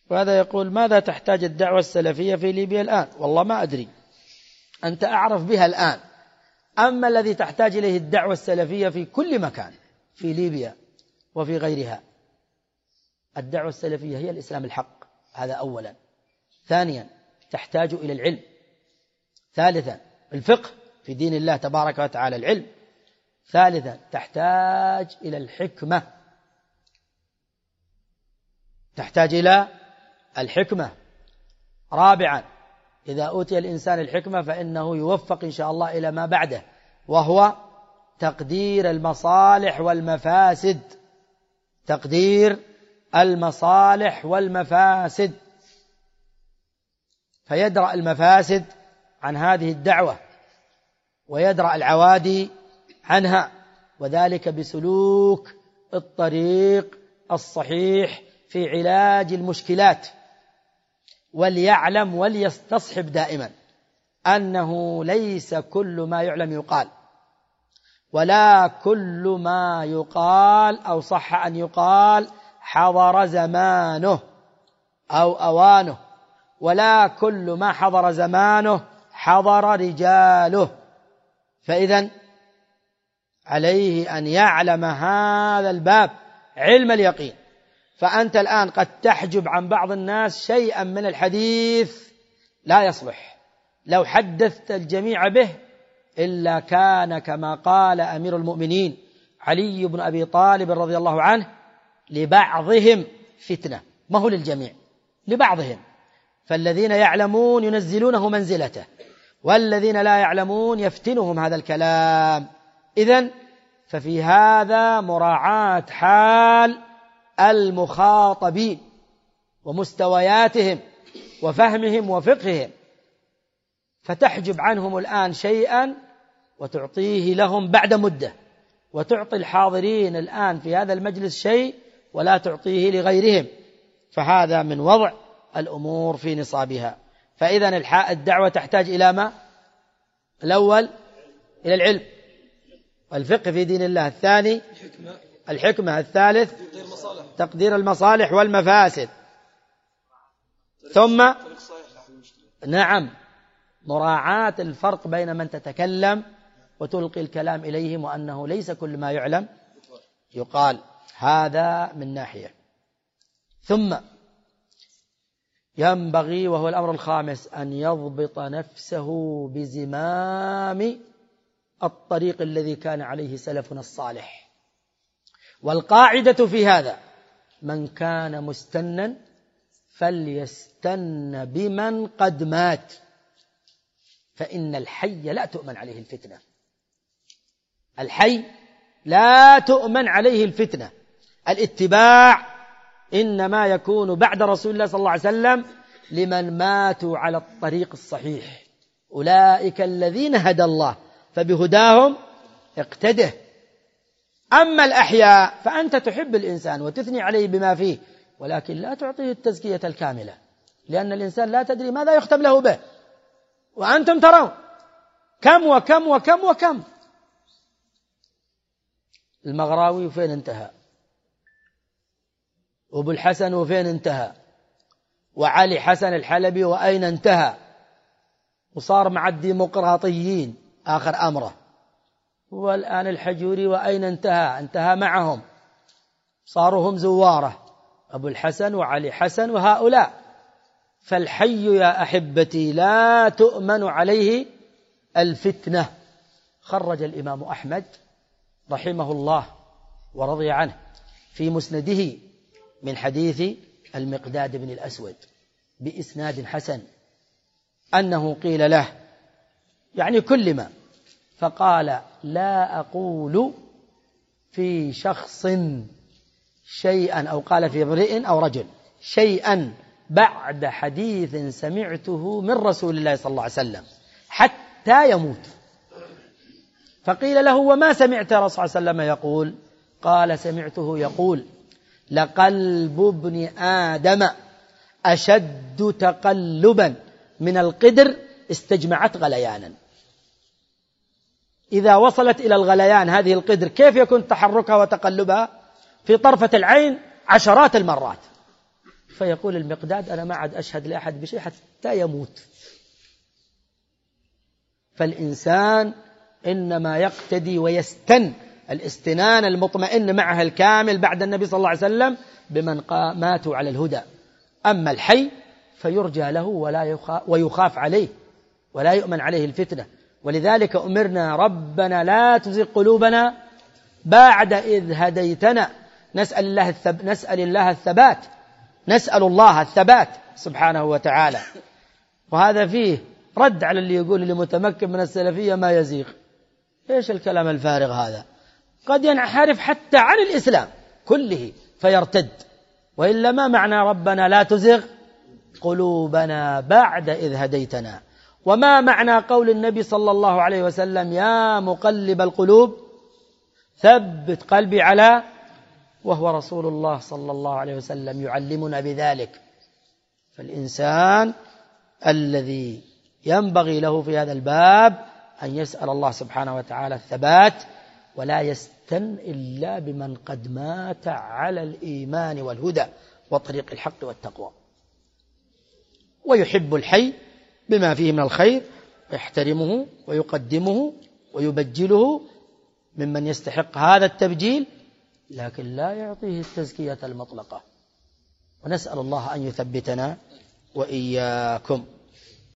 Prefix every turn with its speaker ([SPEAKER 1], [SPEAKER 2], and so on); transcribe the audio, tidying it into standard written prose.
[SPEAKER 1] وهذا يقول: ماذا تحتاج الدعوة السلفية في ليبيا الآن؟ والله ما أدري، أنت أعرف بها الآن. أما الذي تحتاج إليه الدعوة السلفية في كل مكان في ليبيا وفي غيرها، الدعوة السلفية هي الإسلام الحق، هذا أولا. ثانيا، تحتاج إلى العلم. ثالثا، الفقه في دين الله تبارك وتعالى، العلم. ثالثا، تحتاج إلى الحكمة، تحتاج إلى الحكمة. رابعا، إذا أوتي الإنسان الحكمة فإنه يوفق إن شاء الله إلى ما بعده، وهو تقدير المصالح والمفاسد، تقدير المصالح والمفاسد، فيدرأ المفاسد عن هذه الدعوة ويدرأ العوادي عنها، وذلك بسلوك الطريق الصحيح في علاج المشكلات. وليعلم وليستصحب دائما أنه ليس كل ما يعلم يقال، ولا كل ما يقال أو صح أن يقال حضر زمانه أو أوانه، ولا كل ما حضر زمانه حضر رجاله. فإذن عليه أن يعلم هذا الباب علم اليقين. فأنت الآن قد تحجب عن بعض الناس شيئا من الحديث لا يصلح، لو حدثت الجميع به إلا كان كما قال أمير المؤمنين علي بن أبي طالب رضي الله عنه: لبعضهم فتنة، ما هو للجميع، لبعضهم. فالذين يعلمون ينزلونه منزلته، والذين لا يعلمون يفتنهم هذا الكلام. إذن ففي هذا مراعاة حال المخاطبين ومستوياتهم وفهمهم وفقههم، فتحجب عنهم الآن شيئا وتعطيه لهم بعد مدة، وتعطي الحاضرين الآن في هذا المجلس شيء ولا تعطيه لغيرهم، فهذا من وضع الأمور في نصابها. فإذن الدعوة تحتاج إلى ما؟ الأول إلى العلم والفقه في دين الله. الثاني الحكمة. الثالث تقدير المصالح والمفاسد. ثم نعم مراعاة الفرق بين من تتكلم وتلقي الكلام إليهم، وأنه ليس كل ما يعلم يقال. هذا من ناحية. ثم ينبغي، وهو الأمر الخامس، أن يضبط نفسه بزمام الطريق الذي كان عليه سلفنا الصالح. والقاعدة في هذا: من كان مستنا فليستن بمن قد مات، فإن الحي لا تؤمن عليه الفتنة. الحي لا تؤمن عليه الفتنة. الاتباع إنما يكون بعد رسول الله صلى الله عليه وسلم لمن ماتوا على الطريق الصحيح، أولئك الذين هدى الله فبهداهم اقتده. أما الأحياء فأنت تحب الإنسان وتثني عليه بما فيه، ولكن لا تعطيه التزكية الكاملة، لأن الإنسان لا تدري ماذا يختم له به، وأنتم ترون كم وكم وكم وكم. المغراوي وفين انتهى؟ وابو الحسن وفين انتهى؟ وعلي حسن الحلبي وأين انتهى؟ وصار مع الديمقراطيين آخر أمره. والآن الحجوري وأين انتهى؟ انتهى معهم، صاروا هم زواره، أبو الحسن وعلي حسن وهؤلاء. فالحي يا أحبتي لا تؤمن عليه الفتنة. خرج الإمام أحمد رحمه الله ورضي عنه في مسنده من حديث المقداد بن الأسود بإسناد حسن أنه قيل له يعني كلم، فقال: لا أقول في شخص شيئا، أو قال في امرئ أو رجل شيئا بعد حديث سمعته من رسول الله صلى الله عليه وسلم حتى يموت. فقيل له: وما سمعت رسول الله صلى الله عليه وسلم يقول؟ قال: سمعته يقول: لقلب ابن آدم أشد تقلبا من القدر استجمعت غليانا. إذا وصلت إلى الغليان هذه القدر كيف يكون تحركها وتقلبها؟ في طرفة العين 10 المرات. فيقول المقداد أنا ما عاد أشهد لأحد بشيء حتى يموت. فالإنسان إنما يقتدي ويستن الاستنان المطمئن معها الكامل بعد النبي صلى الله عليه وسلم بمن ماتوا على الهدى. أما الحي فيرجى له ويخاف عليه ولا يؤمن عليه الفتنة. ولذلك أمرنا ربنا لا تزغ قلوبنا بعد إذ هديتنا. نسأل الله الثبات سبحانه وتعالى. وهذا فيه رد على اللي يقول اللي متمكن من السلفية ما يزيغ. إيش الكلام الفارغ هذا؟ قد ينحرف حتى عن الإسلام كله فيرتد. وإلا ما معنى ربنا لا تزغ قلوبنا بعد إذ هديتنا؟ وما معنى قول النبي صلى الله عليه وسلم يا مقلب القلوب ثبت قلبي على، وهو رسول الله صلى الله عليه وسلم يعلمنا بذلك. فالإنسان الذي ينبغي له في هذا الباب أن يسأل الله سبحانه وتعالى الثبات، ولا يستن إلا بمن قد مات على الإيمان والهدى وطريق الحق والتقوى، ويحب الحي بما فيه من الخير ويحترمه ويقدمه ويبجله ممن يستحق هذا التبجيل، لكن لا يعطيه التزكية المطلقة. ونسأل الله أن يثبتنا وإياكم.